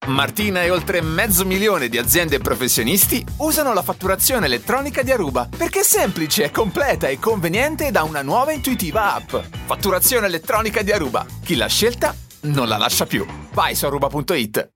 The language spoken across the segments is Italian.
Martina e oltre 500.000 di aziende e professionisti usano la fatturazione elettronica di Aruba perché è semplice, completa e conveniente da una nuova e intuitiva app. Fatturazione elettronica di Aruba. Chi l'ha scelta non la lascia più. Vai su aruba.it.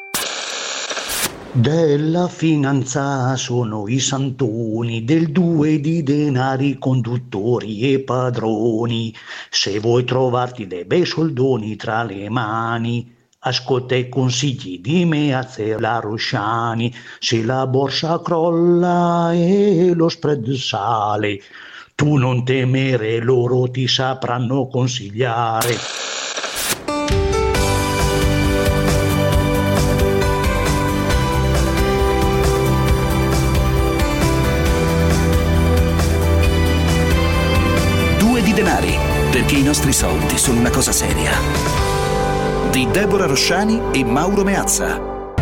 Della finanza sono i santoni, del 2 di denari conduttori e padroni. Se vuoi trovarti dei bei soldoni tra le mani, ascolta i consigli di Meazza la Rosciani. Se la borsa crolla e lo spread sale, tu non temere, loro ti sapranno consigliare. Denari, perché i nostri soldi sono una cosa seria. Di Deborah Rosciani e Mauro Meazza.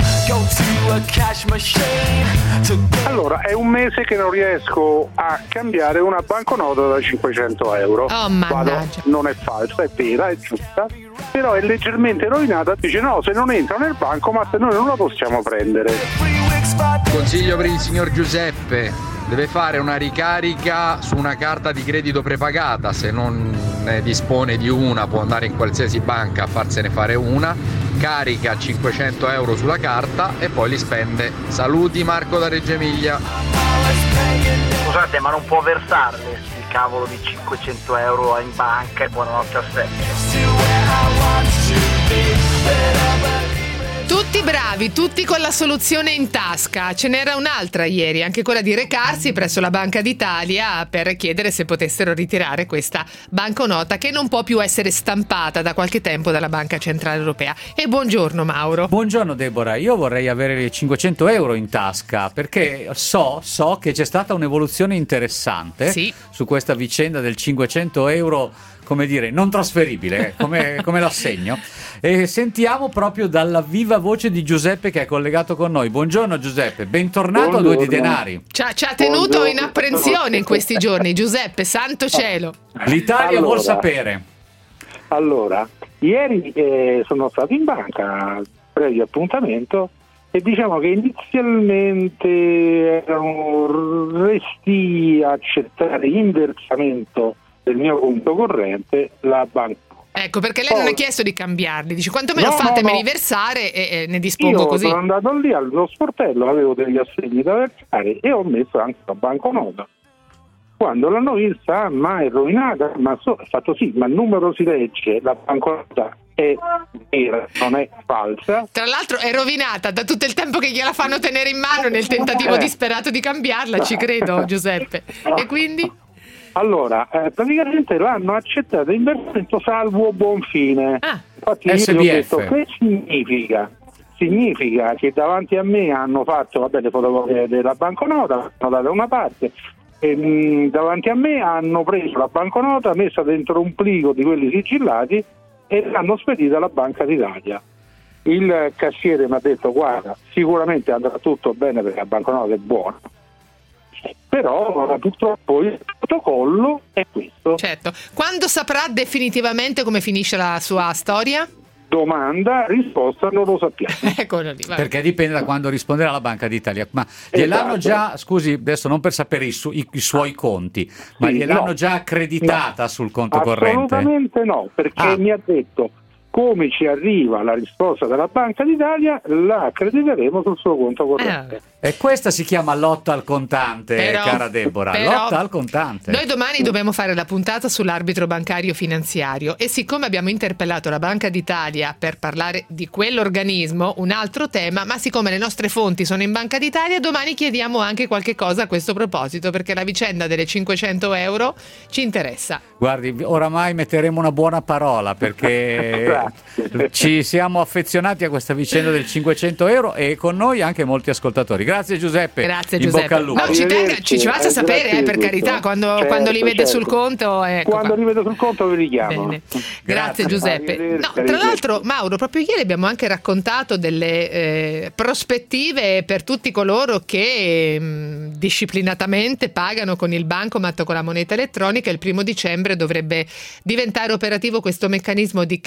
Allora, è un mese che non riesco a cambiare una banconota da 500 euro. Oh, mannaggia. Non è falsa, è vera, è giusta, però è leggermente rovinata. Dice no, se non entra nel bancomat noi non la possiamo prendere. Consiglio per il signor Giuseppe: deve fare una ricarica su una carta di credito prepagata. Se non ne dispone di una, può andare in qualsiasi banca a farsene fare una, carica 500 euro sulla carta e poi li spende. Saluti, Marco da Reggio Emilia. Scusate, ma non può versarle il cavolo di 500 euro in banca e buonanotte a sempre. Tutti bravi, tutti con la soluzione in tasca. Ce n'era un'altra ieri, anche quella di recarsi presso la Banca d'Italia per chiedere se potessero ritirare questa banconota che non può più essere stampata da qualche tempo dalla Banca Centrale Europea. E buongiorno Mauro. Buongiorno Deborah, io vorrei avere 500 euro in tasca perché so che c'è stata un'evoluzione interessante su questa vicenda del 500 euro, come dire, non trasferibile, come l'assegno. E sentiamo proprio dalla viva voce di Giuseppe che è collegato con noi. Buongiorno Giuseppe, bentornato a Due di Denari. Ci ha tenuto in apprensione in questi giorni, Giuseppe, santo cielo. L'Italia vuol sapere. Allora, ieri sono stato in banca, previo appuntamento, e diciamo che inizialmente erano resti a accettare l'inversamento del mio conto corrente, la banca. Ecco, perché lei non ha chiesto di cambiarli, dice quantomeno fatemeli versare e ne dispongo così. Io sono andato lì allo sportello, avevo degli assegni da versare e ho messo anche la banconota. Quando l'hanno vista, ma è rovinata, ma è fatto sì, ma il numero si legge, la banconota è vera, non è falsa. Tra l'altro è rovinata da tutto il tempo che gliela fanno tenere in mano nel tentativo disperato di cambiarla, ci credo Giuseppe. E quindi? Allora, praticamente l'hanno accettata in versamento salvo buon fine. Infatti io SBF. ho detto, che significa? Significa che davanti a me hanno fatto le fotocopie della banconota, hanno dato una parte, e davanti a me hanno preso la banconota, messa dentro un plico di quelli sigillati e l'hanno spedita alla Banca d'Italia. Il cassiere mi ha detto guarda, sicuramente andrà tutto bene perché la banconota è buona, però purtroppo il protocollo è questo. Certo. Quando saprà definitivamente come finisce la sua storia? Domanda, risposta non lo sappiamo. Eccolo lì, perché dipende da quando risponderà la Banca d'Italia. Ma gliel'hanno già, scusi, adesso non per sapere i suoi conti, ma gliel'hanno già accreditata sul conto corrente? Assolutamente no, perché mi ha detto come ci arriva la risposta dalla Banca d'Italia la accrediteremo sul suo conto corrente. E questa si chiama lotta al contante, cara Deborah, lotta al contante. Noi domani dobbiamo fare la puntata sull'arbitro bancario finanziario e siccome abbiamo interpellato la Banca d'Italia per parlare di quell'organismo, un altro tema, ma siccome le nostre fonti sono in Banca d'Italia, domani chiediamo anche qualche cosa a questo proposito, perché la vicenda delle 500 euro ci interessa. Guardi, oramai metteremo una buona parola perché ci siamo affezionati a questa vicenda del 500 euro e con noi anche molti ascoltatori. Grazie Giuseppe. Grazie Giuseppe. In bocca al lupo. No, ci faccia sapere per carità quando li vede sul conto. Quando li vedo sul conto vi richiamo. Bene. Grazie Giuseppe. No, tra l'altro Mauro, proprio ieri abbiamo anche raccontato delle prospettive per tutti coloro che disciplinatamente pagano con il bancomat o con la moneta elettronica. Il 1° dicembre dovrebbe diventare operativo questo meccanismo di cashback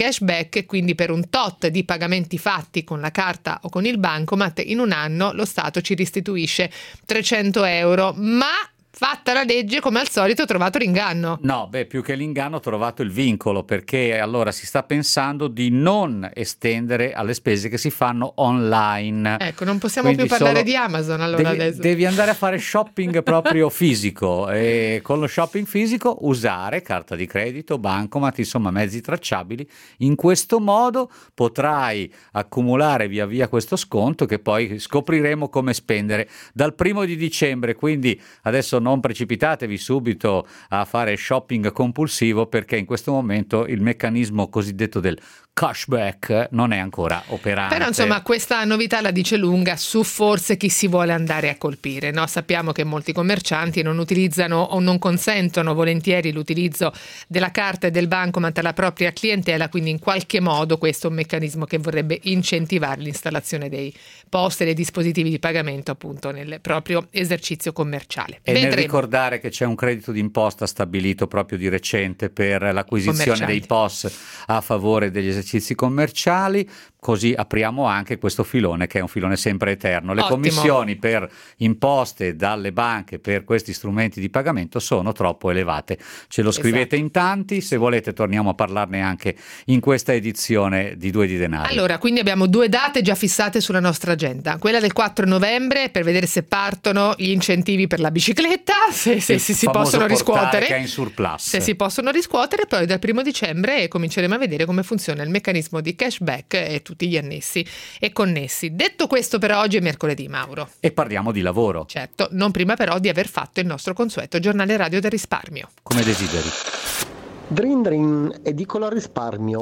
cashback e quindi per un tot di pagamenti fatti con la carta o con il bancomat in un anno lo Stato ci restituisce 300 euro, ma fatta la legge, come al solito, ho trovato l'inganno. No, più che l'inganno ho trovato il vincolo, perché allora si sta pensando di non estendere alle spese che si fanno online. Ecco, non possiamo più parlare di Amazon allora adesso. Devi andare a fare shopping proprio fisico e con lo shopping fisico usare carta di credito, bancomat, insomma mezzi tracciabili. In questo modo potrai accumulare via via questo sconto che poi scopriremo come spendere dal 1 di dicembre, quindi adesso non precipitatevi subito a fare shopping compulsivo, perché in questo momento il meccanismo cosiddetto del cashback non è ancora operante. Però insomma questa novità la dice lunga su forse chi si vuole andare a colpire, no? Sappiamo che molti commercianti non utilizzano o non consentono volentieri l'utilizzo della carta e del bancomat alla propria clientela, quindi in qualche modo questo è un meccanismo che vorrebbe incentivare l'installazione dei POS e dei dispositivi di pagamento appunto nel proprio esercizio commerciale. E nel ricordare che c'è un credito d'imposta stabilito proprio di recente per l'acquisizione dei POS a favore degli esercizi commerciali, così apriamo anche questo filone che è un filone sempre eterno. Le commissioni per imposte dalle banche per questi strumenti di pagamento sono troppo elevate. Ce lo scrivete in tanti, se volete torniamo a parlarne anche in questa edizione di Due di Denari. Allora, quindi abbiamo 2 date già fissate sulla nostra agenda, quella del 4 novembre per vedere se partono gli incentivi per la bicicletta, se si possono riscuotere, che è in surplus. se si possono riscuotere, poi dal 1 dicembre cominceremo a vedere come funziona il meccanismo di cashback e tutti gli annessi e connessi. Detto questo, per oggi è mercoledì, Mauro. E parliamo di lavoro. Certo, non prima però di aver fatto il nostro consueto giornale radio del risparmio. Come desideri. Drin Drin, edicola risparmio.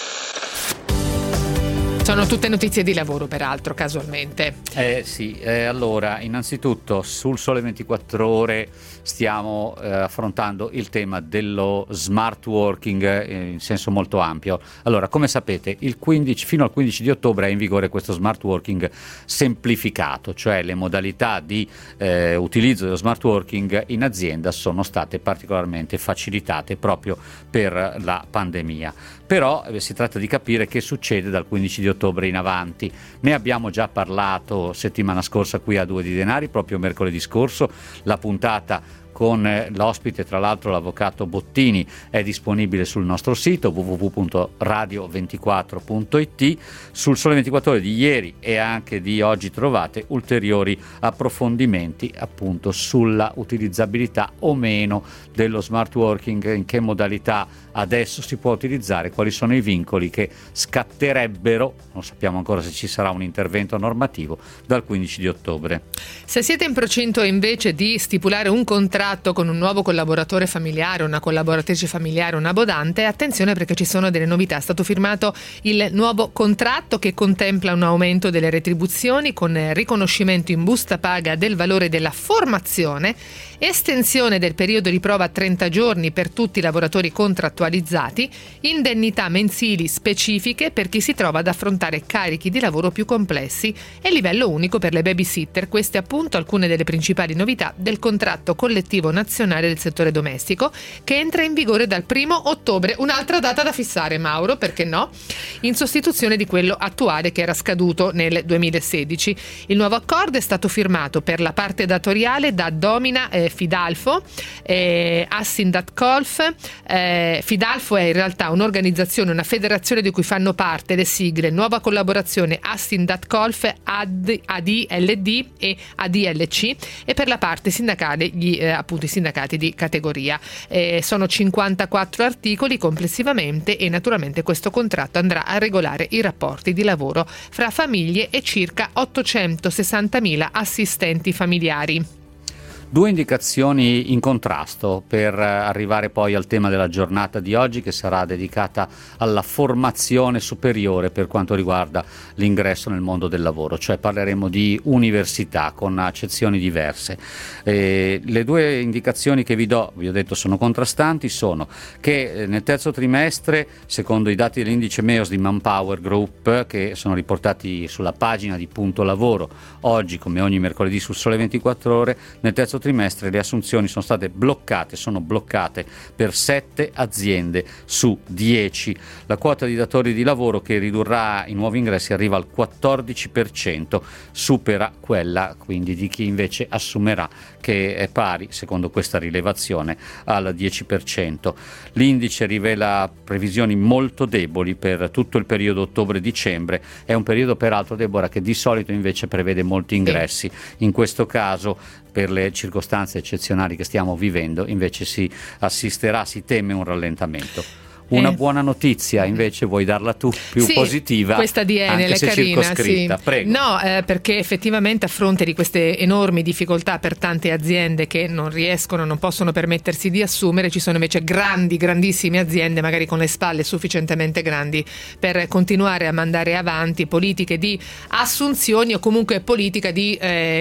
Sono tutte notizie di lavoro, peraltro, casualmente. Allora, innanzitutto sul Sole 24 Ore stiamo affrontando il tema dello smart working in senso molto ampio. Allora, come sapete, fino al 15 di ottobre è in vigore questo smart working semplificato, cioè le modalità di utilizzo dello smart working in azienda sono state particolarmente facilitate proprio per la pandemia. Però si tratta di capire che succede dal 15 di ottobre in avanti. Ne abbiamo già parlato settimana scorsa qui a Due di Denari, proprio mercoledì scorso. La puntata con l'ospite, tra l'altro l'avvocato Bottini, è disponibile sul nostro sito www.radio24.it. Sul Sole 24 Ore di ieri e anche di oggi trovate ulteriori approfondimenti appunto sulla utilizzabilità o meno dello smart working, in che modalità adesso si può utilizzare, quali sono i vincoli che scatterebbero, non sappiamo ancora se ci sarà un intervento normativo, dal 15 di ottobre. Se siete in procinto invece di stipulare un contratto con un nuovo collaboratore familiare, una collaboratrice familiare, una badante, attenzione perché ci sono delle novità. È stato firmato il nuovo contratto che contempla un aumento delle retribuzioni con riconoscimento in busta paga del valore della formazione, estensione del periodo di prova a 30 giorni per tutti i lavoratori contrattualizzati, indennità mensili specifiche per chi si trova ad affrontare carichi di lavoro più complessi e livello unico per le babysitter. Queste appunto alcune delle principali novità del contratto collettivo nazionale del settore domestico che entra in vigore dal 1 ottobre. Un'altra data da fissare, Mauro, perché no? In sostituzione di quello attuale che era scaduto nel 2016. Il nuovo accordo è stato firmato per la parte datoriale da Domina Fidalfo, Assindatcolf. Fidalfo è in realtà un'organizzazione, una federazione di cui fanno parte le sigle Nuova Collaborazione Assindatcolf, ADLD e ADLC, e per la parte sindacale appunto i sindacati di categoria. Sono 54 articoli complessivamente e naturalmente questo contratto andrà a regolare i rapporti di lavoro fra famiglie e circa 860.000 assistenti familiari. Due indicazioni in contrasto per arrivare poi al tema della giornata di oggi, che sarà dedicata alla formazione superiore per quanto riguarda l'ingresso nel mondo del lavoro, cioè parleremo di università con accezioni diverse. Le due indicazioni che vi do, vi ho detto, sono contrastanti, sono che nel terzo trimestre, secondo i dati dell'indice MEOS di Manpower Group, che sono riportati sulla pagina di Punto Lavoro oggi come ogni mercoledì sul Sole 24 Ore, nel terzo trimestre le assunzioni sono bloccate per 7 aziende su 10. La quota di datori di lavoro che ridurrà i nuovi ingressi arriva al 14%, supera quella quindi di chi invece assumerà, che è pari, secondo questa rilevazione, al 10%. L'indice rivela previsioni molto deboli per tutto il periodo ottobre-dicembre. È un periodo peraltro, Deborah, che di solito invece prevede molti ingressi. In questo caso, per le circostanze eccezionali che stiamo vivendo, invece si teme un rallentamento. Una buona notizia invece vuoi darla tu, più positiva, questa di Enel, anche se carina, circoscritta. sì. Prego. No, perché effettivamente a fronte di queste enormi difficoltà per tante aziende che non possono permettersi di assumere, ci sono invece grandissime aziende magari con le spalle sufficientemente grandi per continuare a mandare avanti politiche di assunzioni o comunque politica di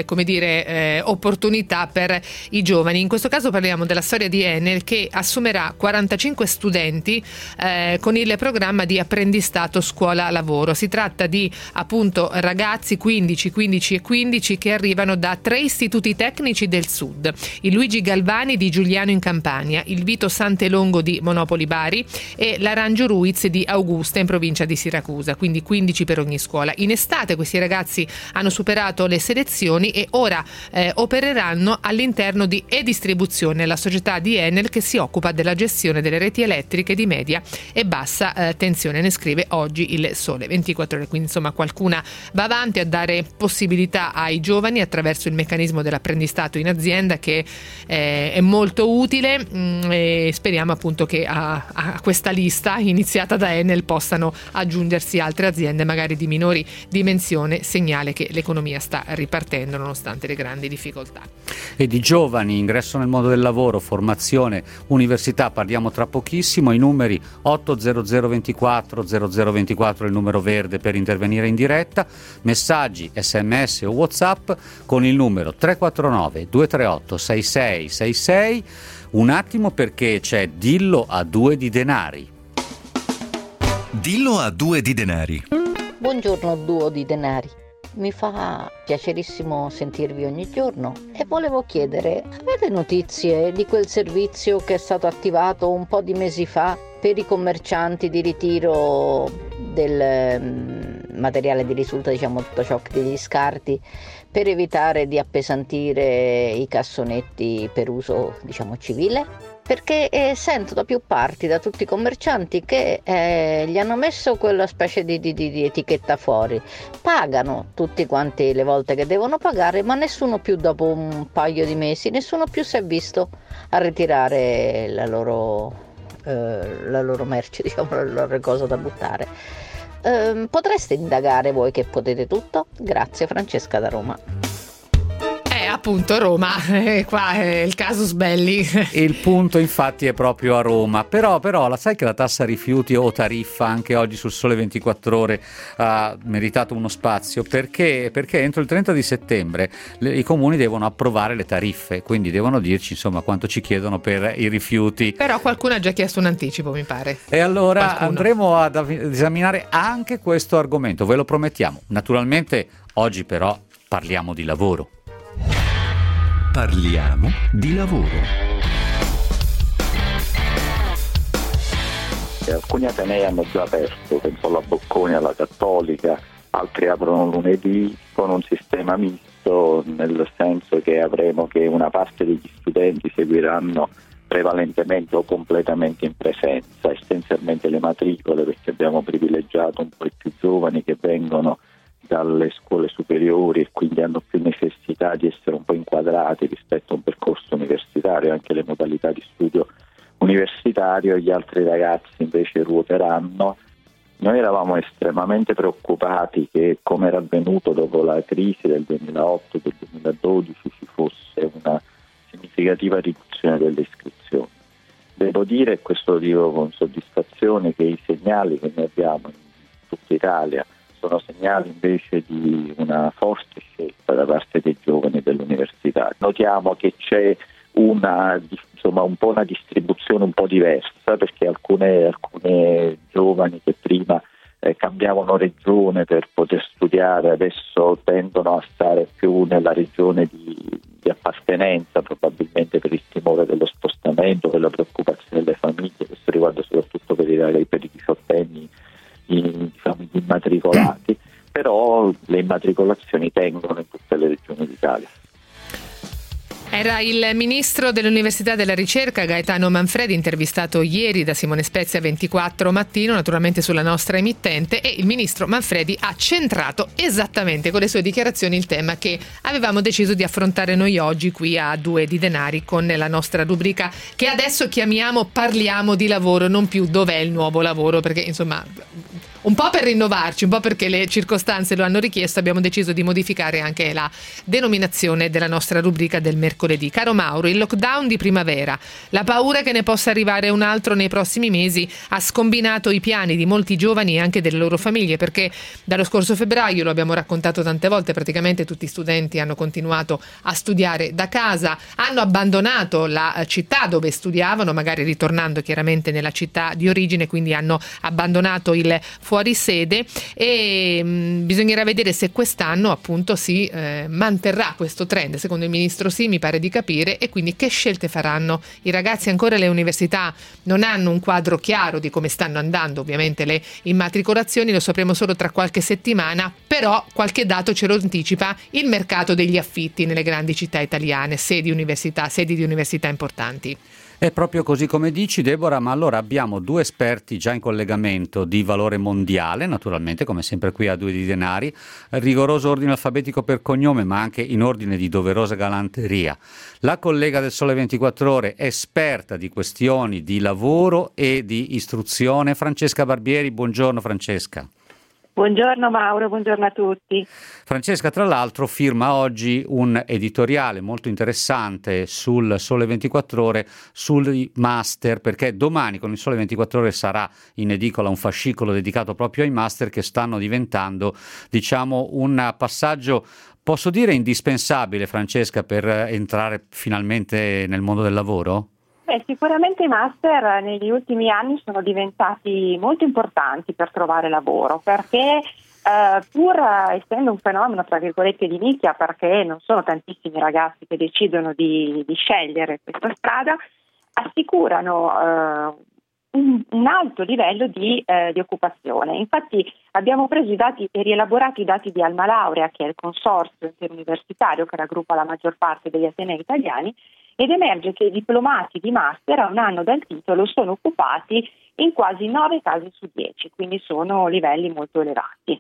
opportunità per i giovani. In questo caso parliamo della storia di Enel, che assumerà 45 studenti con il programma di apprendistato scuola-lavoro. Si tratta di appunto ragazzi 15 e 15 che arrivano da 3 istituti tecnici del sud: il Luigi Galvani di Giuliano in Campania, il Vito Santelongo di Monopoli Bari e l'Aranjo Ruiz di Augusta in provincia di Siracusa, quindi 15 per ogni scuola. In estate questi ragazzi hanno superato le selezioni e ora opereranno all'interno di E-Distribuzione, la società di Enel che si occupa della gestione delle reti elettriche di media e bassa tensione, ne scrive oggi il Sole 24 Ore. Quindi insomma qualcuna va avanti a dare possibilità ai giovani attraverso il meccanismo dell'apprendistato in azienda, che è molto utile, e speriamo appunto che a questa lista iniziata da Enel possano aggiungersi altre aziende magari di minori dimensione, segnale che l'economia sta ripartendo nonostante le grandi difficoltà. E di giovani, ingresso nel mondo del lavoro, formazione, università parliamo tra pochissimo. I numeri 80024 0024 è il numero verde per intervenire in diretta, messaggi, sms o WhatsApp con il numero 349 238 6666. Un attimo, perché c'è Dillo a 2 di denari. Dillo a 2 di denari. Buongiorno duo di denari. Mi fa piacerissimo sentirvi ogni giorno e volevo chiedere: avete notizie di quel servizio che è stato attivato un po' di mesi fa per i commercianti di ritiro del materiale di risulta, diciamo tutto ciò che degli scarti, per evitare di appesantire i cassonetti per uso, diciamo, civile? Perché sento da più parti, da tutti i commercianti, che gli hanno messo quella specie di etichetta fuori. Pagano tutti quanti le volte che devono pagare, ma nessuno più, dopo un paio di mesi, nessuno più si è visto a ritirare la loro merce, diciamo, la loro cosa da buttare. Potreste indagare voi che potete tutto? Grazie, Francesca da Roma. Appunto Roma, qua è il casus belli. Il punto infatti è proprio a Roma, però la sai che la tassa rifiuti o tariffa anche oggi sul Sole 24 Ore ha meritato uno spazio, perché entro il 30 di settembre i comuni devono approvare le tariffe, quindi devono dirci insomma quanto ci chiedono per i rifiuti. Però qualcuno ha già chiesto un anticipo, mi pare. E allora andremo ad esaminare anche questo argomento, ve lo promettiamo. Naturalmente oggi però parliamo di lavoro. Parliamo di lavoro. Alcuni atenei hanno già aperto, penso alla Bocconi, alla Cattolica, altri aprono lunedì con un sistema misto, nel senso che avremo che una parte degli studenti seguiranno prevalentemente o completamente in presenza, essenzialmente le matricole, perché abbiamo privilegiato un po' i più giovani che vengono dalle scuole superiori e quindi hanno più necessità di essere un po' inquadrati rispetto a un percorso universitario, anche le modalità di studio universitario. Gli altri ragazzi invece ruoteranno. Noi eravamo estremamente preoccupati che, come era avvenuto dopo la crisi del 2008 e del 2012, ci fosse una significativa riduzione delle iscrizioni. Devo dire, e questo lo dico con soddisfazione, che i segnali che noi abbiamo in tutta Italia sono segnali invece di una forte scelta da parte dei giovani dell'università. Notiamo che c'è un po' una distribuzione un po' diversa, perché alcune giovani che prima cambiavano regione per poter studiare adesso tendono a stare più nella regione di di appartenenza, probabilmente per il timore dello spostamento, per la preoccupazione delle famiglie. Questo riguarda soprattutto per i diciottenni, i famiglie immatricolati, però le immatricolazioni tengono in tutte le regioni d'Italia. Era il ministro dell'Università e della Ricerca Gaetano Manfredi, intervistato ieri da Simone Spezia 24 Mattino, naturalmente sulla nostra emittente, e il ministro Manfredi ha centrato esattamente con le sue dichiarazioni il tema che avevamo deciso di affrontare noi oggi qui a Due di Denari con la nostra rubrica che adesso chiamiamo Parliamo di lavoro, non più Dov'è il nuovo lavoro, perché insomma un po' per rinnovarci, un po' perché le circostanze lo hanno richiesto, abbiamo deciso di modificare anche la denominazione della nostra rubrica del mercoledì. Caro Mauro, il lockdown di primavera, la paura che ne possa arrivare un altro nei prossimi mesi ha scombinato i piani di molti giovani e anche delle loro famiglie, perché dallo scorso febbraio, lo abbiamo raccontato tante volte, praticamente tutti gli studenti hanno continuato a studiare da casa, hanno abbandonato la città dove studiavano, magari ritornando chiaramente nella città di origine, quindi hanno abbandonato il fuori sede e bisognerà vedere se quest'anno appunto si manterrà questo trend. Secondo il ministro sì, mi pare di capire, e quindi che scelte faranno i ragazzi? Ancora le università non hanno un quadro chiaro di come stanno andando ovviamente le immatricolazioni, lo sapremo solo tra qualche settimana, però qualche dato ce lo anticipa il mercato degli affitti nelle grandi città italiane, sedi di università importanti. È proprio così come dici, Deborah, ma allora abbiamo due esperti già in collegamento di valore mondiale, naturalmente, come sempre qui a Due di Denari, rigoroso ordine alfabetico per cognome, ma anche in ordine di doverosa galanteria. La collega del Sole 24 Ore, esperta di questioni di lavoro e di istruzione, Francesca Barbieri. Buongiorno Francesca. Buongiorno Mauro, buongiorno a tutti. Francesca, tra l'altro, firma oggi un editoriale molto interessante sul Sole 24 Ore sui master, perché domani con il Sole 24 Ore sarà in edicola un fascicolo dedicato proprio ai master che stanno diventando, diciamo, un passaggio, posso dire, indispensabile, Francesca, per entrare finalmente nel mondo del lavoro? Sicuramente i master negli ultimi anni sono diventati molto importanti per trovare lavoro, perché pur essendo un fenomeno tra virgolette di nicchia, perché non sono tantissimi ragazzi che decidono di scegliere questa strada, assicurano un alto livello di occupazione. Infatti abbiamo preso i dati e rielaborato i dati di Alma Laurea, che è il consorzio interuniversitario che raggruppa la maggior parte degli atenei italiani, ed emerge che i diplomati di master a un anno dal titolo sono occupati in quasi 9 casi su 10, quindi sono livelli molto elevati.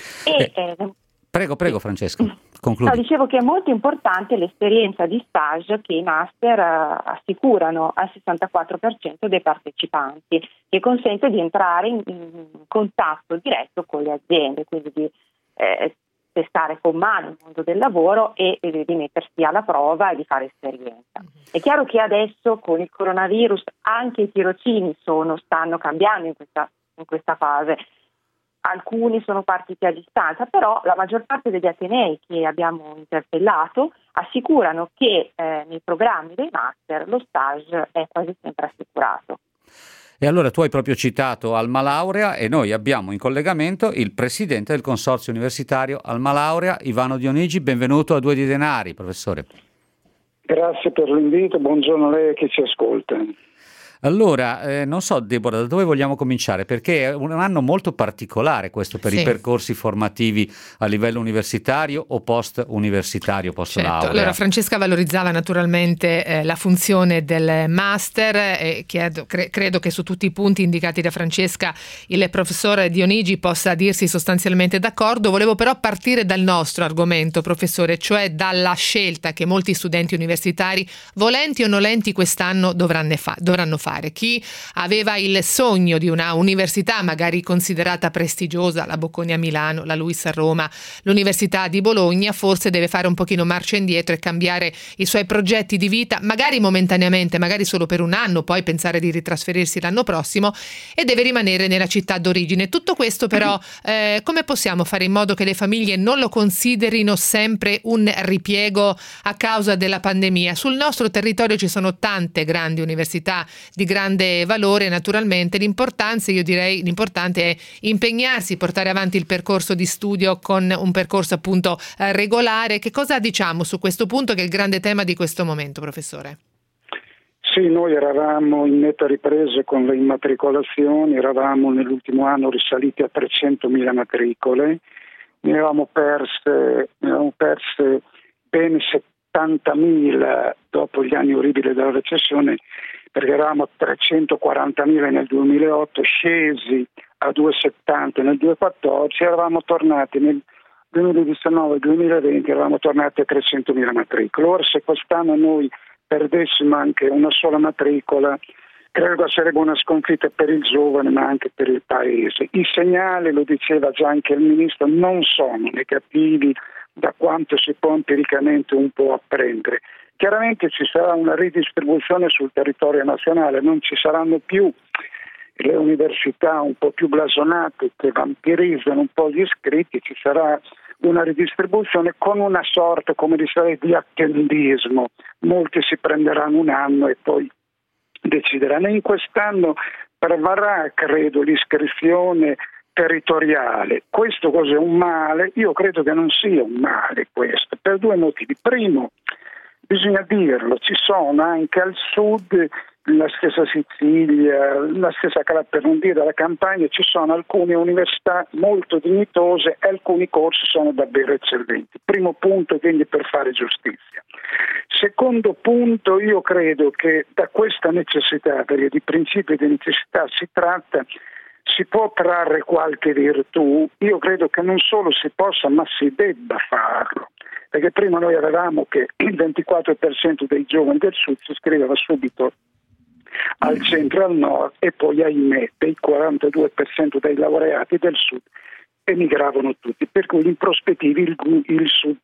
Prego Francesca, concludi. No, dicevo che è molto importante l'esperienza di stage che i master assicurano al 64% dei partecipanti, che consente di entrare in contatto diretto con le aziende, quindi di testare con mano il mondo del lavoro e di mettersi alla prova e di fare esperienza. È chiaro che adesso con il coronavirus anche i tirocini stanno cambiando in questa fase. Alcuni sono partiti a distanza, però la maggior parte degli atenei che abbiamo interpellato assicurano che nei programmi dei master lo stage è quasi sempre assicurato. E allora tu hai proprio citato Alma Laurea e noi abbiamo in collegamento il presidente del consorzio universitario Alma Laurea, Ivano Dionigi. Benvenuto a Due di Denari, professore. Grazie per l'invito, buongiorno a lei che ci ascolta. Allora, non so Deborah, da dove vogliamo cominciare? Perché è un anno molto particolare questo per i percorsi formativi a livello universitario o post-universitario, post-laurea. Allora Francesca valorizzava naturalmente la funzione del master e credo che su tutti i punti indicati da Francesca il professore Dionigi possa dirsi sostanzialmente d'accordo. Volevo però partire dal nostro argomento, professore, cioè dalla scelta che molti studenti universitari, volenti o nolenti, quest'anno dovranno fare. Chi aveva il sogno di una università magari considerata prestigiosa, la Bocconi a Milano, la LUISS a Roma, l'Università di Bologna, forse deve fare un pochino marcia indietro e cambiare i suoi progetti di vita, magari momentaneamente, magari solo per un anno, poi pensare di ritrasferirsi l'anno prossimo, e deve rimanere nella città d'origine. Tutto questo però come possiamo fare in modo che le famiglie non lo considerino sempre un ripiego a causa della pandemia? Sul nostro territorio ci sono tante grandi università di di grande valore. Naturalmente l'importante è impegnarsi, portare avanti il percorso di studio con un percorso appunto regolare. Che cosa diciamo su questo punto, che è il grande tema di questo momento, professore? Sì, noi eravamo in netta ripresa con le immatricolazioni, eravamo nell'ultimo anno risaliti a 300.000 matricole, ne avevamo perse ben 70.000 dopo gli anni orribili della recessione, perché eravamo 340.000 nel 2008, scesi a 270 nel 2014, eravamo tornati nel 2019-2020, eravamo tornati a 300.000 matricole. Ora, se quest'anno noi perdessimo anche una sola matricola, credo che sarebbe una sconfitta per il giovane ma anche per il paese. I segnali, lo diceva già anche il ministro, non sono negativi da quanto si può empiricamente un po' apprendere. Chiaramente ci sarà una ridistribuzione sul territorio nazionale, non ci saranno più le università un po' più blasonate che vampirizzano un po' gli iscritti, ci sarà una ridistribuzione con una sorta, come dicevo, di attendismo. Molti si prenderanno un anno e poi decideranno. In quest'anno prevarrà, credo, l'iscrizione territoriale. Questo cos'è un male? Io credo che non sia un male questo, per due motivi. Primo, bisogna dirlo, ci sono anche al sud, la stessa Sicilia, la stessa per non dire la Campania, ci sono alcune università molto dignitose e alcuni corsi sono davvero eccellenti. Primo punto, quindi, per fare giustizia. Secondo punto, io credo che da questa necessità, perché di principio di necessità si tratta, si può trarre qualche virtù. Io credo che non solo si possa, ma si debba farlo. Perché prima noi avevamo che il 24% dei giovani del sud si iscriveva subito al centro e al nord e poi, ahimè, il 42% dei laureati del sud emigravano tutti, per cui in prospettiva il sud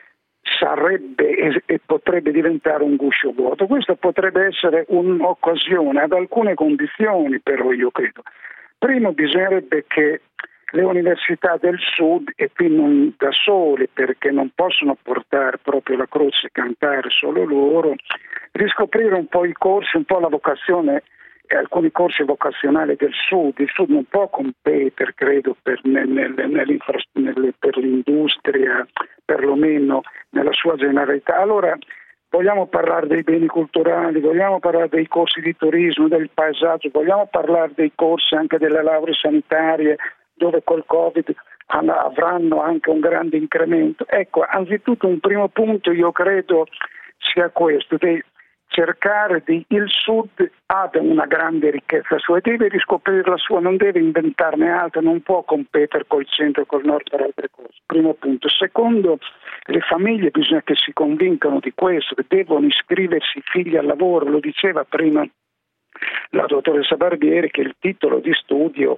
sarebbe e potrebbe diventare un guscio vuoto. Questo potrebbe essere un'occasione ad alcune condizioni, però io credo. Primo, bisognerebbe che le università del sud, e qui non da sole perché non possono portare proprio la croce e cantare solo loro, riscoprire un po' i corsi, un po' la vocazione, alcuni corsi vocazionali del sud. Il sud non può competere, credo, per l'industria, perlomeno nella sua generalità. Allora, vogliamo parlare dei beni culturali, vogliamo parlare dei corsi di turismo, del paesaggio, vogliamo parlare dei corsi anche delle lauree sanitarie, dove col Covid avranno anche un grande incremento. Ecco, anzitutto un primo punto io credo sia questo, di cercare il Sud ha una grande ricchezza sua e deve riscoprire la sua, non deve inventarne altre, non può competere col centro e col nord per altre cose. Primo punto. Secondo, le famiglie bisogna che si convincano di questo, che devono iscriversi i figli al lavoro. Lo diceva prima la dottoressa Barbieri che il titolo di studio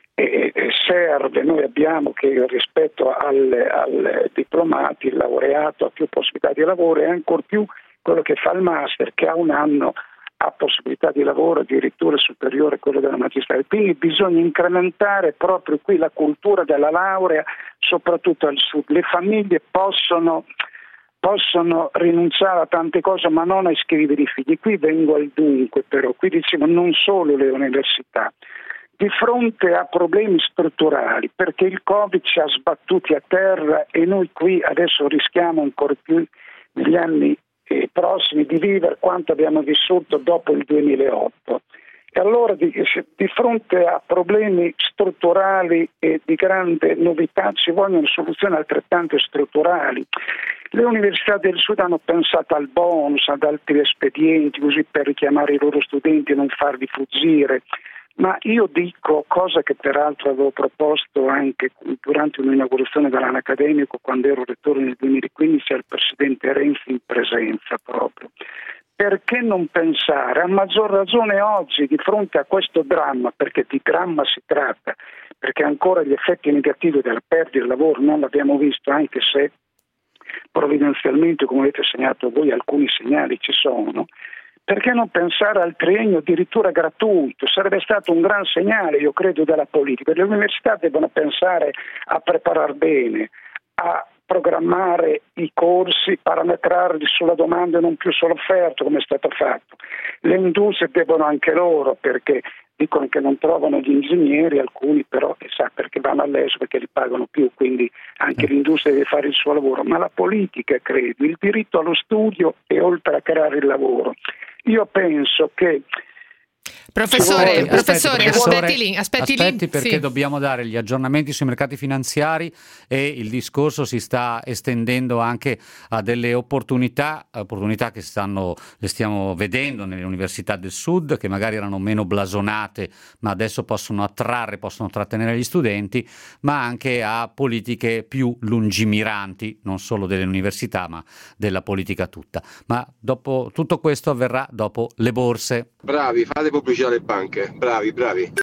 serve. Noi abbiamo che rispetto al diplomati, il laureato ha più possibilità di lavoro e ancor più quello che fa il master, che ha un anno, ha possibilità di lavoro addirittura superiore a quello della magistrale. Quindi bisogna incrementare proprio qui la cultura della laurea, soprattutto al sud. Le famiglie possono rinunciare a tante cose, ma non a iscrivere i figli. Qui vengo al dunque, però qui dicevo non solo le università. Di fronte a problemi strutturali, perché il Covid ci ha sbattuti a terra e noi qui adesso rischiamo ancora più negli anni prossimi di vivere quanto abbiamo vissuto dopo il 2008. E allora di fronte a problemi strutturali e di grande novità ci vogliono soluzioni altrettanto strutturali. Le università del Sud hanno pensato al bonus, ad altri espedienti, così per richiamare i loro studenti e non farli fuggire. Ma io dico, cosa che peraltro avevo proposto anche durante un'inaugurazione dell'anno accademico quando ero rettore nel 2015 al Presidente Renzi in presenza proprio, perché non pensare, a maggior ragione oggi di fronte a questo dramma, perché di dramma si tratta, perché ancora gli effetti negativi della perdita del lavoro non l'abbiamo visto, anche se provvidenzialmente, come avete segnato voi, alcuni segnali ci sono. Perché non pensare al triennio addirittura gratuito? Sarebbe stato un gran segnale, io credo, della politica. Le università devono pensare a preparare bene, a programmare i corsi, parametrarli sulla domanda e non più sull'offerta, come è stato fatto. Le industrie debbono anche loro, perché dicono che non trovano gli ingegneri, alcuni però perché vanno all'estero, perché li pagano più, quindi anche l'industria deve fare il suo lavoro, ma la politica, credo, il diritto allo studio e oltre a creare il lavoro. Io penso che Professore, aspetti perché sì. Dobbiamo dare gli aggiornamenti sui mercati finanziari e il discorso si sta estendendo anche a delle opportunità che le stiamo vedendo nelle università del sud, che magari erano meno blasonate ma adesso possono trattenere gli studenti, ma anche a politiche più lungimiranti, non solo delle università ma della politica tutta. Ma dopo tutto questo avverrà dopo le borse. Bravi, fate pubblicità alle banche, bravi.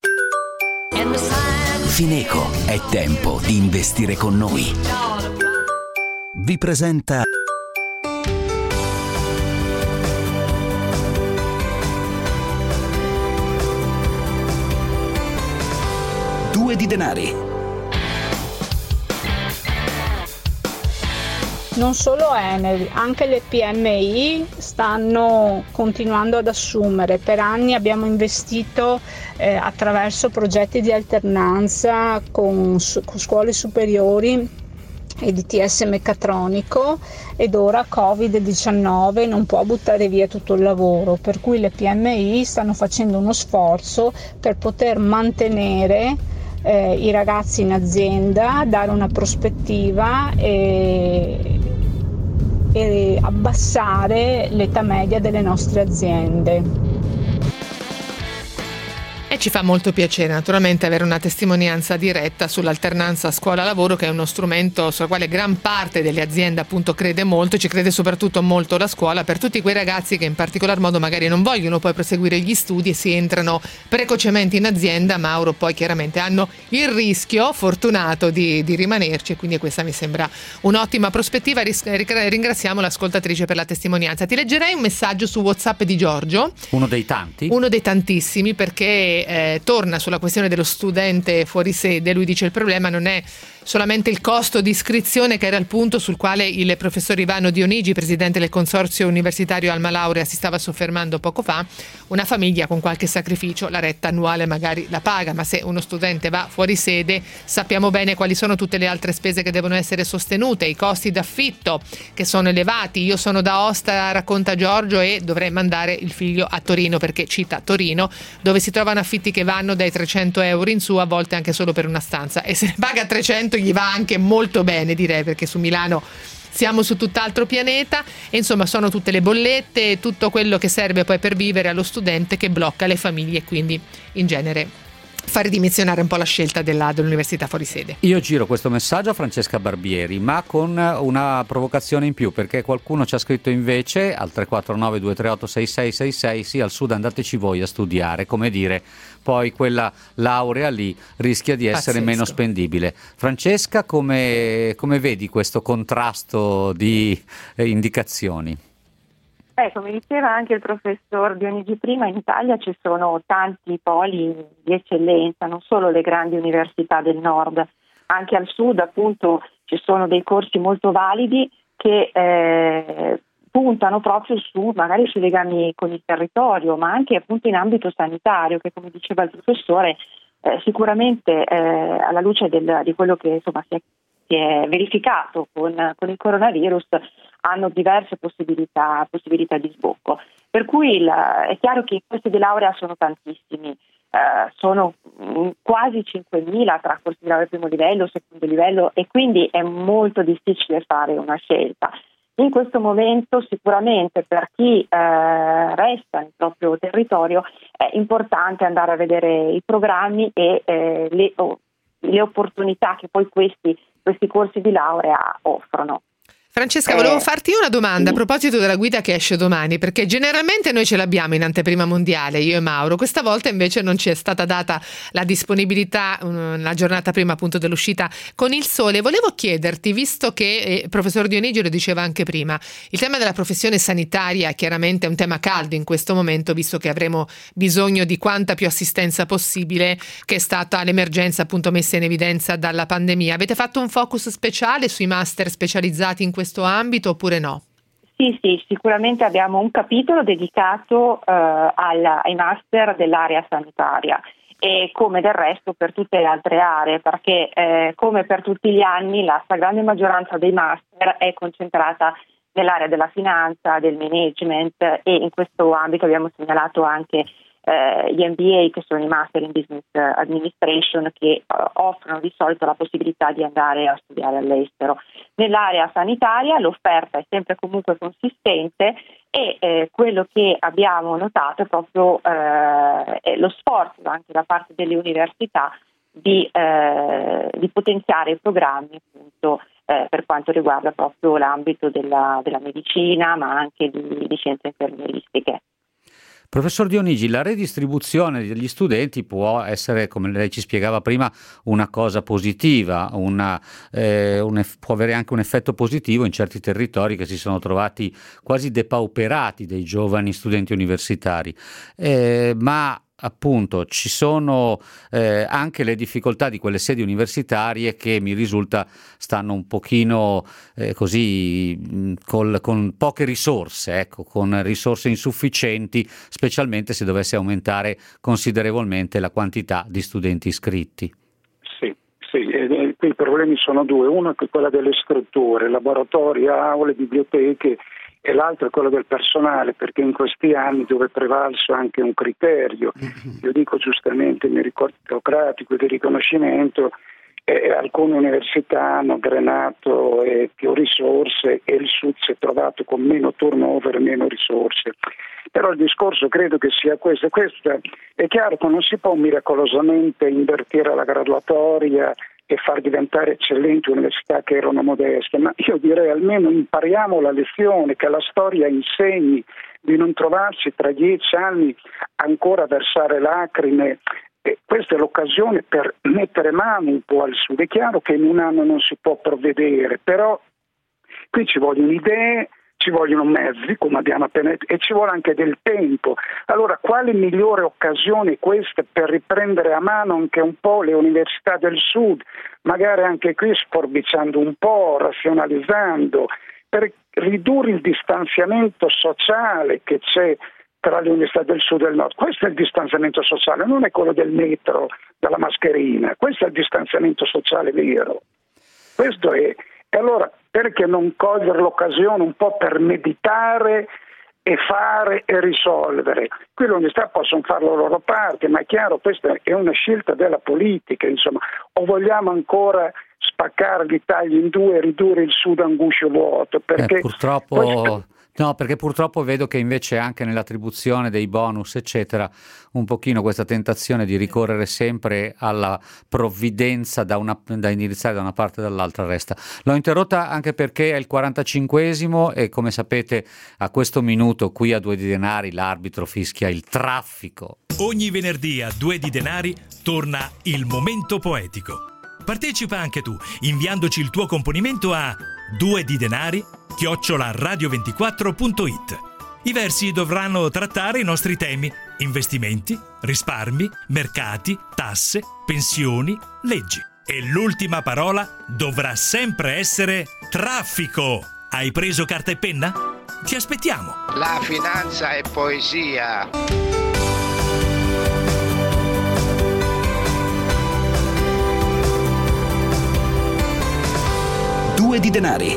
Fineco, è tempo di investire con noi. Vi presenta Due di denari. Non solo Enel, anche le PMI stanno continuando ad assumere. Per anni abbiamo investito attraverso progetti di alternanza con scuole superiori e DTS meccatronico, ed ora Covid-19 non può buttare via tutto il lavoro, per cui le PMI stanno facendo uno sforzo per poter mantenere i ragazzi in azienda, dare una prospettiva e abbassare l'età media delle nostre aziende. E ci fa molto piacere naturalmente avere una testimonianza diretta sull'alternanza scuola-lavoro, che è uno strumento sul quale gran parte delle aziende appunto crede molto, ci crede soprattutto molto la scuola, per tutti quei ragazzi che in particolar modo magari non vogliono poi proseguire gli studi e si entrano precocemente in azienda. Mauro, poi chiaramente hanno il rischio fortunato di rimanerci, e quindi questa mi sembra un'ottima prospettiva. Ringraziamo l'ascoltatrice per la testimonianza. Ti leggerei un messaggio su WhatsApp di Giorgio, uno dei tantissimi, perché torna sulla questione dello studente fuori sede. Lui dice: il problema non è solamente il costo di iscrizione, che era il punto sul quale il professor Ivano Dionigi, presidente del consorzio universitario Alma Laurea, si stava soffermando poco fa. Una famiglia con qualche sacrificio la retta annuale magari la paga, ma se uno studente va fuori sede sappiamo bene quali sono tutte le altre spese che devono essere sostenute, i costi d'affitto che sono elevati. Io sono da Aosta, racconta Giorgio, e dovrei mandare il figlio a Torino, perché cita Torino, dove si trovano affitti che vanno dai 300 euro in su, a volte anche solo per una stanza, e se ne paga 300 gli va anche molto bene, direi, perché su Milano siamo su tutt'altro pianeta. E insomma sono tutte le bollette e tutto quello che serve poi per vivere allo studente che blocca le famiglie, e quindi in genere fa ridimensionare un po' la scelta dell'università fuori sede. Io giro questo messaggio a Francesca Barbieri, ma con una provocazione in più, perché qualcuno ci ha scritto invece al 349 238 6666: sì, al sud andateci voi a studiare, come dire, poi quella laurea lì rischia di essere meno spendibile. Francesca, come vedi questo contrasto di indicazioni? Come diceva anche il professor Dionigi prima, in Italia ci sono tanti poli di eccellenza, non solo le grandi università del nord, anche al sud appunto ci sono dei corsi molto validi che puntano proprio magari sui legami con il territorio, ma anche appunto in ambito sanitario, che come diceva il professore sicuramente alla luce di quello che insomma si è verificato con il coronavirus, hanno diverse possibilità di sbocco. Per cui è chiaro che i corsi di laurea sono tantissimi, sono quasi 5.000 tra corsi di laurea primo livello, secondo livello, e quindi è molto difficile fare una scelta. In questo momento sicuramente per chi resta nel proprio territorio è importante andare a vedere i programmi e le opportunità che poi questi corsi di laurea offrono. Francesca, volevo farti una domanda a proposito della guida che esce domani, perché generalmente noi ce l'abbiamo in anteprima mondiale, io e Mauro. Questa volta invece non ci è stata data la disponibilità la giornata prima appunto dell'uscita con il sole. Volevo chiederti, visto che il professor Dionigi lo diceva anche prima, il tema della professione sanitaria chiaramente è un tema caldo in questo momento, visto che avremo bisogno di quanta più assistenza possibile, che è stata l'emergenza appunto messa in evidenza dalla pandemia. Avete fatto un focus speciale sui master specializzati in questo ambito oppure no? Sì, sicuramente abbiamo un capitolo dedicato ai master dell'area sanitaria, e come del resto per tutte le altre aree, perché come per tutti gli anni la stragrande maggioranza dei master è concentrata nell'area della finanza, del management, e in questo ambito abbiamo segnalato anche gli MBA, che sono i Master in Business Administration, che offrono di solito la possibilità di andare a studiare all'estero. Nell'area sanitaria l'offerta è sempre comunque consistente, e quello che abbiamo notato è proprio lo sforzo anche da parte delle università di potenziare i programmi appunto per quanto riguarda proprio l'ambito della medicina, ma anche di scienze infermieristiche. Professor Dionigi, la redistribuzione degli studenti può essere, come lei ci spiegava prima, una cosa positiva, può avere anche un effetto positivo in certi territori che si sono trovati quasi depauperati dei giovani studenti universitari, ma appunto ci sono anche le difficoltà di quelle sedi universitarie che mi risulta stanno un pochino così con poche risorse, con risorse insufficienti, specialmente se dovesse aumentare considerevolmente la quantità di studenti iscritti. Sì, qui i problemi sono due: uno è quella delle strutture, laboratori, aule, biblioteche, e l'altro è quello del personale, perché in questi anni dove è prevalso anche un criterio, io dico giustamente meritocratico di riconoscimento, alcune università hanno drenato più risorse e il Sud si è trovato con meno turnover e meno risorse. Però il discorso credo che sia questo. È chiaro che non si può miracolosamente invertire la graduatoria e far diventare eccellenti università che erano modeste, ma io direi almeno impariamo la lezione, che la storia insegni di non trovarsi tra 10 anni ancora a versare lacrime. Questa è l'occasione per mettere mano un po' al Sud. È chiaro che in un anno non si può provvedere, però qui ci vogliono idee, ci vogliono mezzi, come abbiamo appena detto, e ci vuole anche del tempo. Allora, quale migliore occasione questa per riprendere a mano anche un po' le università del Sud, magari anche qui sforbiciando un po', razionalizzando, per ridurre il distanziamento sociale che c'è tra le università del Sud e del Nord. Questo è il distanziamento sociale, non è quello del metro, della mascherina, questo è il distanziamento sociale vero. Questo è. E allora perché non cogliere l'occasione un po' per meditare e fare e risolvere? Qui le università possono fare la loro parte, ma è chiaro, questa è una scelta della politica, insomma. O vogliamo ancora spaccare l'Italia in due e ridurre il Sud a un guscio vuoto? Perché purtroppo... No, perché purtroppo vedo che invece anche nell'attribuzione dei bonus, eccetera, un pochino questa tentazione di ricorrere sempre alla provvidenza da indirizzare da una parte e dall'altra resta. L'ho interrotta anche perché è il 45esimo e, come sapete, a questo minuto qui a Due di Denari l'arbitro fischia il traffico. Ogni venerdì a Due di Denari torna il momento poetico. Partecipa anche tu inviandoci il tuo componimento a duedidenari@radio24.it. I versi dovranno trattare i nostri temi: investimenti, risparmi, mercati, tasse, pensioni, leggi. E l'ultima parola dovrà sempre essere traffico. Hai preso carta e penna? Ti aspettiamo. La finanza è poesia. Due di Denari.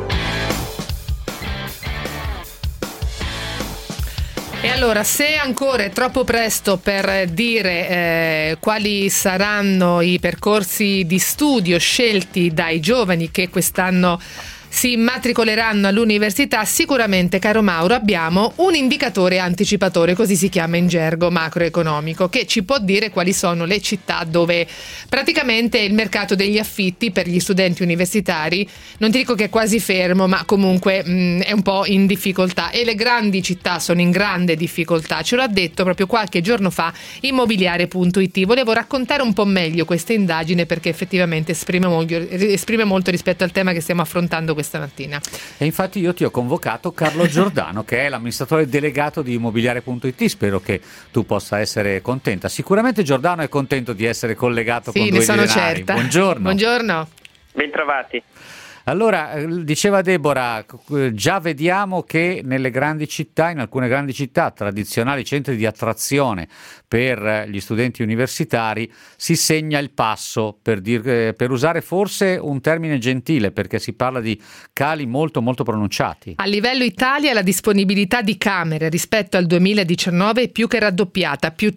E allora, se ancora è troppo presto per dire quali saranno i percorsi di studio scelti dai giovani che quest'anno si immatricoleranno all'università, sicuramente, caro Mauro, abbiamo un indicatore anticipatore, così si chiama in gergo macroeconomico, che ci può dire quali sono le città dove praticamente il mercato degli affitti per gli studenti universitari, non ti dico che è quasi fermo, ma comunque è un po' in difficoltà, e le grandi città sono in grande difficoltà. Ce l'ha detto proprio qualche giorno fa Immobiliare.it. Volevo raccontare un po' meglio questa indagine, perché effettivamente esprime molto rispetto al tema che stiamo affrontando questa mattina. E infatti io ti ho convocato Carlo Giordano, che è l'amministratore delegato di Immobiliare.it. Spero che tu possa essere contenta. Sicuramente Giordano è contento di essere collegato con Due di Denari. Certa. Buongiorno. Buongiorno. Bentrovati. Allora, diceva Deborah, già vediamo che nelle grandi città, in alcune grandi città, tradizionali centri di attrazione per gli studenti universitari, si segna il passo, per usare forse un termine gentile, perché si parla di cali molto molto pronunciati. A livello Italia la disponibilità di camere rispetto al 2019 è più che raddoppiata, più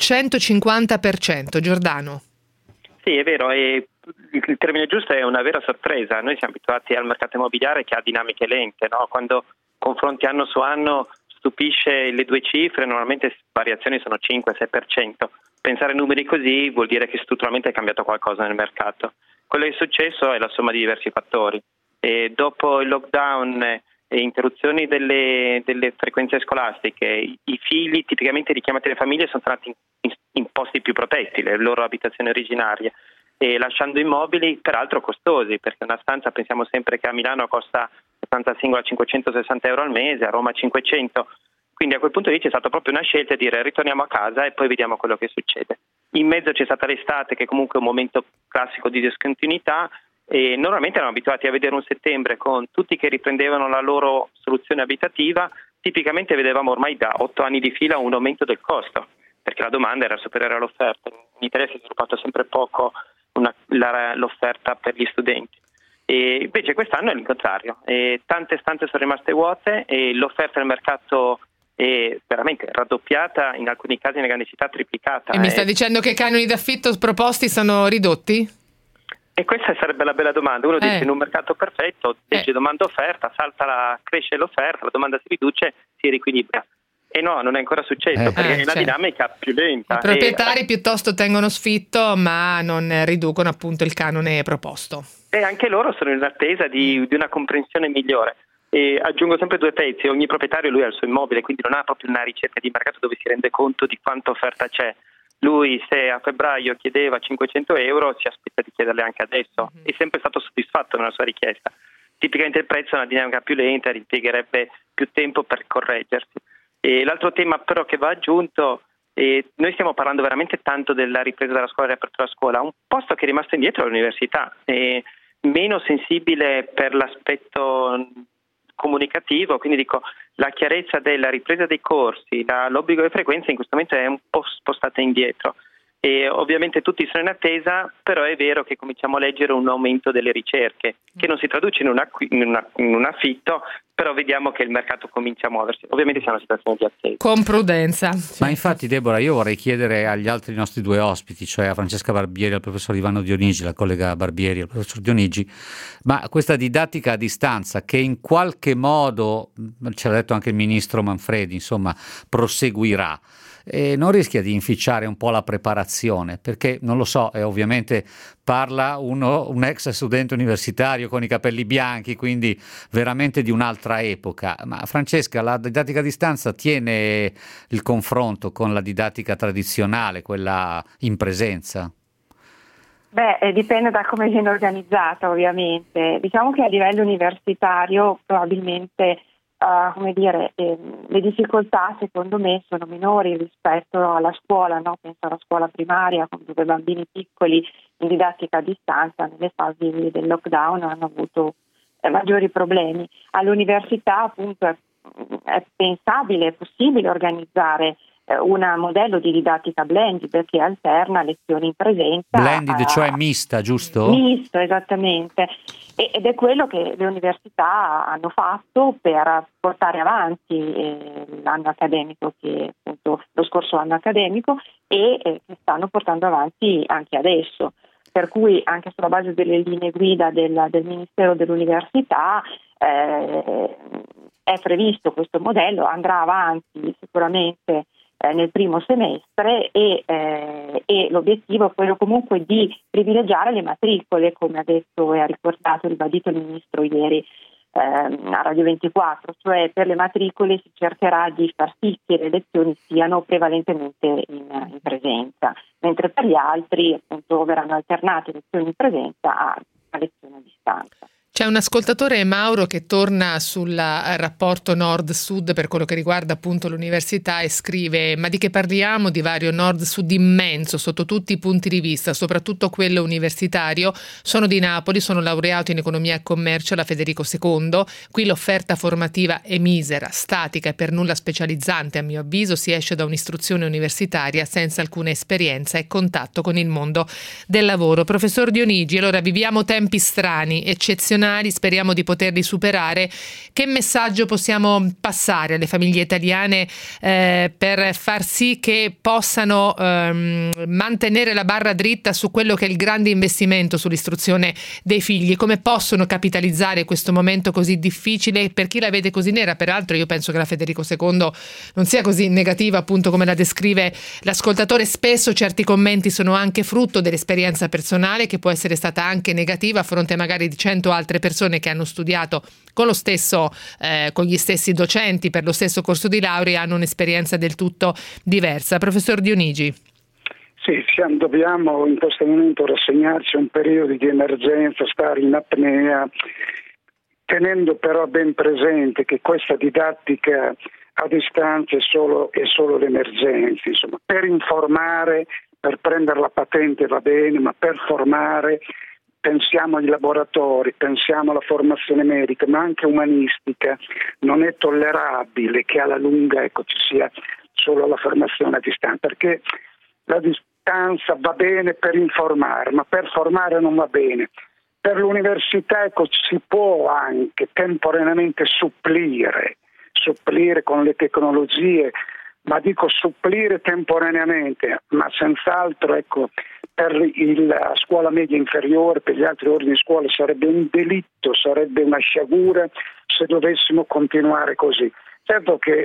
150%. Giordano. Sì, è vero, e il termine giusto è una vera sorpresa. Noi siamo abituati al mercato immobiliare che ha dinamiche lente, no? Quando confronti anno su anno stupisce le due cifre, normalmente variazioni sono 5-6%. Pensare a numeri così vuol dire che strutturalmente è cambiato qualcosa nel mercato. Quello che è successo è la somma di diversi fattori. E dopo il lockdown e interruzioni delle frequenze scolastiche, i figli tipicamente richiamati alle famiglie sono stati in posti più protetti, le loro abitazioni originarie, e lasciando immobili peraltro costosi, perché una stanza, pensiamo sempre che a Milano costa una stanza singola 560 euro al mese, a Roma 500, quindi a quel punto lì c'è stata proprio una scelta di dire ritorniamo a casa e poi vediamo quello che succede. In mezzo c'è stata l'estate, che comunque è un momento classico di discontinuità, e normalmente erano abituati a vedere un settembre con tutti che riprendevano la loro soluzione abitativa. Tipicamente vedevamo ormai da 8 anni di fila un aumento del costo, perché la domanda era superiore all'offerta. In Italia si è sviluppato sempre poco l'offerta per gli studenti, e invece quest'anno è il contrario, tante stanze sono rimaste vuote e l'offerta del mercato è veramente raddoppiata, in alcuni casi nelle grandi città triplicata. E mi sta dicendo che i canoni d'affitto proposti sono ridotti? E questa sarebbe la bella domanda. Uno dice in un mercato perfetto, legge domanda offerta, cresce l'offerta, la domanda si riduce, si riequilibra. E no, non è ancora successo, perché è una dinamica più lenta. I proprietari piuttosto tengono sfitto, ma non riducono appunto il canone proposto. E anche loro sono in attesa di una comprensione migliore. E aggiungo sempre due pezzi: ogni proprietario, lui ha il suo immobile, quindi non ha proprio una ricerca di mercato dove si rende conto di quanta offerta c'è. Lui, se a febbraio chiedeva 500 euro, si aspetta di chiederle anche adesso. È sempre stato soddisfatto nella sua richiesta. Tipicamente il prezzo è una dinamica più lenta, impiegherebbe più tempo per correggersi. E l'altro tema però che va aggiunto, noi stiamo parlando veramente tanto della ripresa della scuola e riapertura della scuola, un posto che è rimasto indietro è l'università, meno sensibile per l'aspetto comunicativo, quindi dico la chiarezza della ripresa dei corsi, l'obbligo di frequenza in questo momento è un po' spostata indietro. E ovviamente tutti sono in attesa, però è vero che cominciamo a leggere un aumento delle ricerche, che non si traduce in un affitto, però vediamo che il mercato comincia a muoversi. Ovviamente siamo in una situazione di attesa. Con prudenza. Ma infatti, Deborah, io vorrei chiedere agli altri nostri due ospiti, cioè a Francesca Barbieri e al professor Ivano Dionigi, la collega Barbieri e al professor Dionigi, ma questa didattica a distanza che in qualche modo, ce l'ha detto anche il ministro Manfredi, insomma, proseguirà, non rischia di inficiare un po' la preparazione? Perché non lo so, ovviamente parla un ex studente universitario con i capelli bianchi, quindi veramente di un'altra epoca. Ma Francesca, la didattica a distanza tiene il confronto con la didattica tradizionale, quella in presenza? Dipende da come viene organizzata, ovviamente. Diciamo che a livello universitario probabilmente le difficoltà secondo me sono minori rispetto alla scuola, no? Penso alla scuola primaria, con due bambini piccoli in didattica a distanza nelle fasi del lockdown hanno avuto maggiori problemi. All'università appunto è pensabile, è possibile organizzare un modello di didattica blended che alterna lezioni in presenza. Blended, cioè mista, giusto? Misto, esattamente. Ed è quello che le università hanno fatto per portare avanti l'anno accademico, che appunto lo scorso anno accademico, e che stanno portando avanti anche adesso. per cui anche sulla base delle linee guida del Ministero dell'Università è previsto questo modello, andrà avanti sicuramente nel primo semestre e l'obiettivo è quello comunque di privilegiare le matricole, come ha detto e ha ricordato, ribadito il Ministro ieri a Radio 24, cioè per le matricole si cercherà di far sì che le lezioni siano prevalentemente in presenza, mentre per gli altri appunto verranno alternate lezioni in presenza a lezioni a distanza. C'è un ascoltatore, Mauro, che torna sul rapporto nord-sud per quello che riguarda appunto l'università e scrive: ma di che parliamo? Divario nord-sud immenso sotto tutti i punti di vista, soprattutto quello universitario. Sono di Napoli, sono laureato in economia e commercio alla Federico II. Qui l'offerta formativa è misera, statica e per nulla specializzante, a mio avviso. Si esce da un'istruzione universitaria senza alcuna esperienza e contatto con il mondo del lavoro. Professor Dionigi, allora viviamo tempi strani, eccezionali, speriamo di poterli superare. Che messaggio possiamo passare alle famiglie italiane per far sì che possano mantenere la barra dritta su quello che è il grande investimento sull'istruzione dei figli? Come possono capitalizzare questo momento così difficile? Per chi la vede così nera, peraltro io penso che la Federico II non sia così negativa appunto come la descrive l'ascoltatore. Spesso certi commenti sono anche frutto dell'esperienza personale, che può essere stata anche negativa a fronte magari di 100 altre persone che hanno studiato con lo stesso con gli stessi docenti per lo stesso corso di laurea e hanno un'esperienza del tutto diversa. Professor Dionigi. Sì, dobbiamo in questo momento rassegnarci a un periodo di emergenza, stare in apnea, tenendo però ben presente che questa didattica a distanza è solo l'emergenza. Insomma, per informare, per prendere la patente va bene, ma per formare pensiamo ai laboratori, pensiamo alla formazione medica, ma anche umanistica. Non è tollerabile che alla lunga ci sia solo la formazione a distanza, perché la distanza va bene per informare, ma per formare non va bene. Per l'università si può anche temporaneamente supplire con le tecnologie, ma dico supplire temporaneamente, ma senz'altro per la scuola media inferiore, per gli altri ordini di scuola sarebbe un delitto, sarebbe una sciagura se dovessimo continuare così. Certo che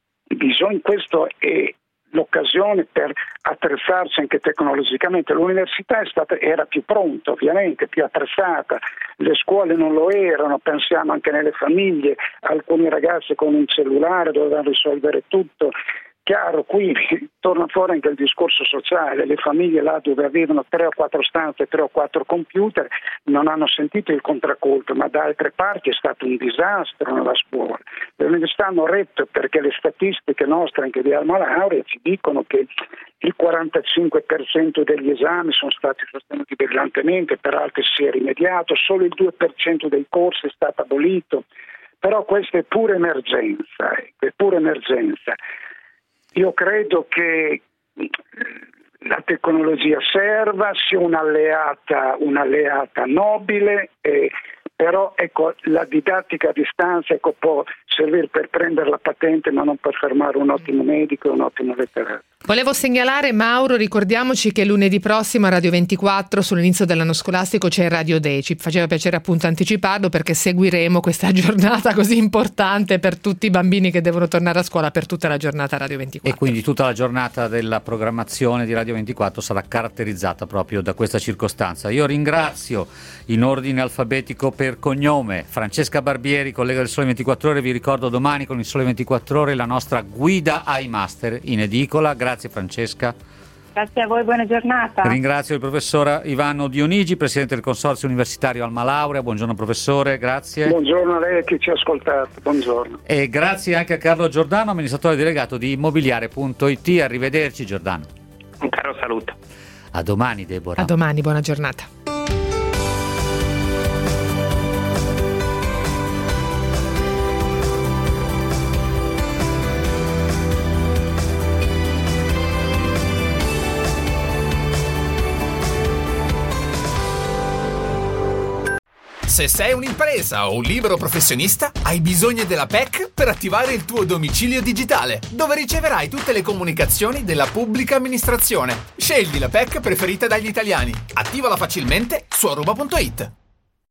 questo è l'occasione per attrezzarsi anche tecnologicamente. L'università era più pronta, ovviamente, più attrezzata, le scuole non lo erano, pensiamo anche nelle famiglie, alcuni ragazzi con un cellulare dovevano risolvere tutto. Chiaro, qui torna fuori anche il discorso sociale, le famiglie là dove avevano 3 o 4 stanze, 3 o 4 computer non hanno sentito il contraccolpo, ma da altre parti è stato un disastro nella scuola. Le università hanno retto perché le statistiche nostre anche di Alma Laurea ci dicono che il 45% degli esami sono stati sostenuti brillantemente, per altri si è rimediato, solo il 2% dei corsi è stato abolito, però questa è pure emergenza, è pure emergenza. Io credo che la tecnologia serva, sia un'alleata nobile, però la didattica a distanza può servire per prendere la patente, ma non per fermare un ottimo medico e un ottimo letterato. Volevo segnalare, Mauro, ricordiamoci che lunedì prossimo a Radio 24 sull'inizio dell'anno scolastico c'è Radio Day. Ci faceva piacere appunto anticiparlo perché seguiremo questa giornata così importante per tutti i bambini che devono tornare a scuola per tutta la giornata Radio 24. E quindi tutta la giornata della programmazione di Radio 24 sarà caratterizzata proprio da questa circostanza. Io ringrazio in ordine alfabetico per cognome Francesca Barbieri, collega del Sole 24 Ore. Vi ricordo domani con il Sole 24 Ore la nostra guida ai master in edicola. Grazie Francesca. Grazie a voi, buona giornata. Ringrazio il professor Ivano Dionigi, presidente del Consorzio Universitario Alma Laurea. Buongiorno professore, grazie. Buongiorno a lei e chi ci ha ascoltato, buongiorno. E grazie anche a Carlo Giordano, amministratore delegato di Immobiliare.it. Arrivederci Giordano. Un caro saluto. A domani Deborah. A domani, buona giornata. Se sei un'impresa o un libero professionista, hai bisogno della PEC per attivare il tuo domicilio digitale, dove riceverai tutte le comunicazioni della pubblica amministrazione. Scegli la PEC preferita dagli italiani. Attivala facilmente su aruba.it.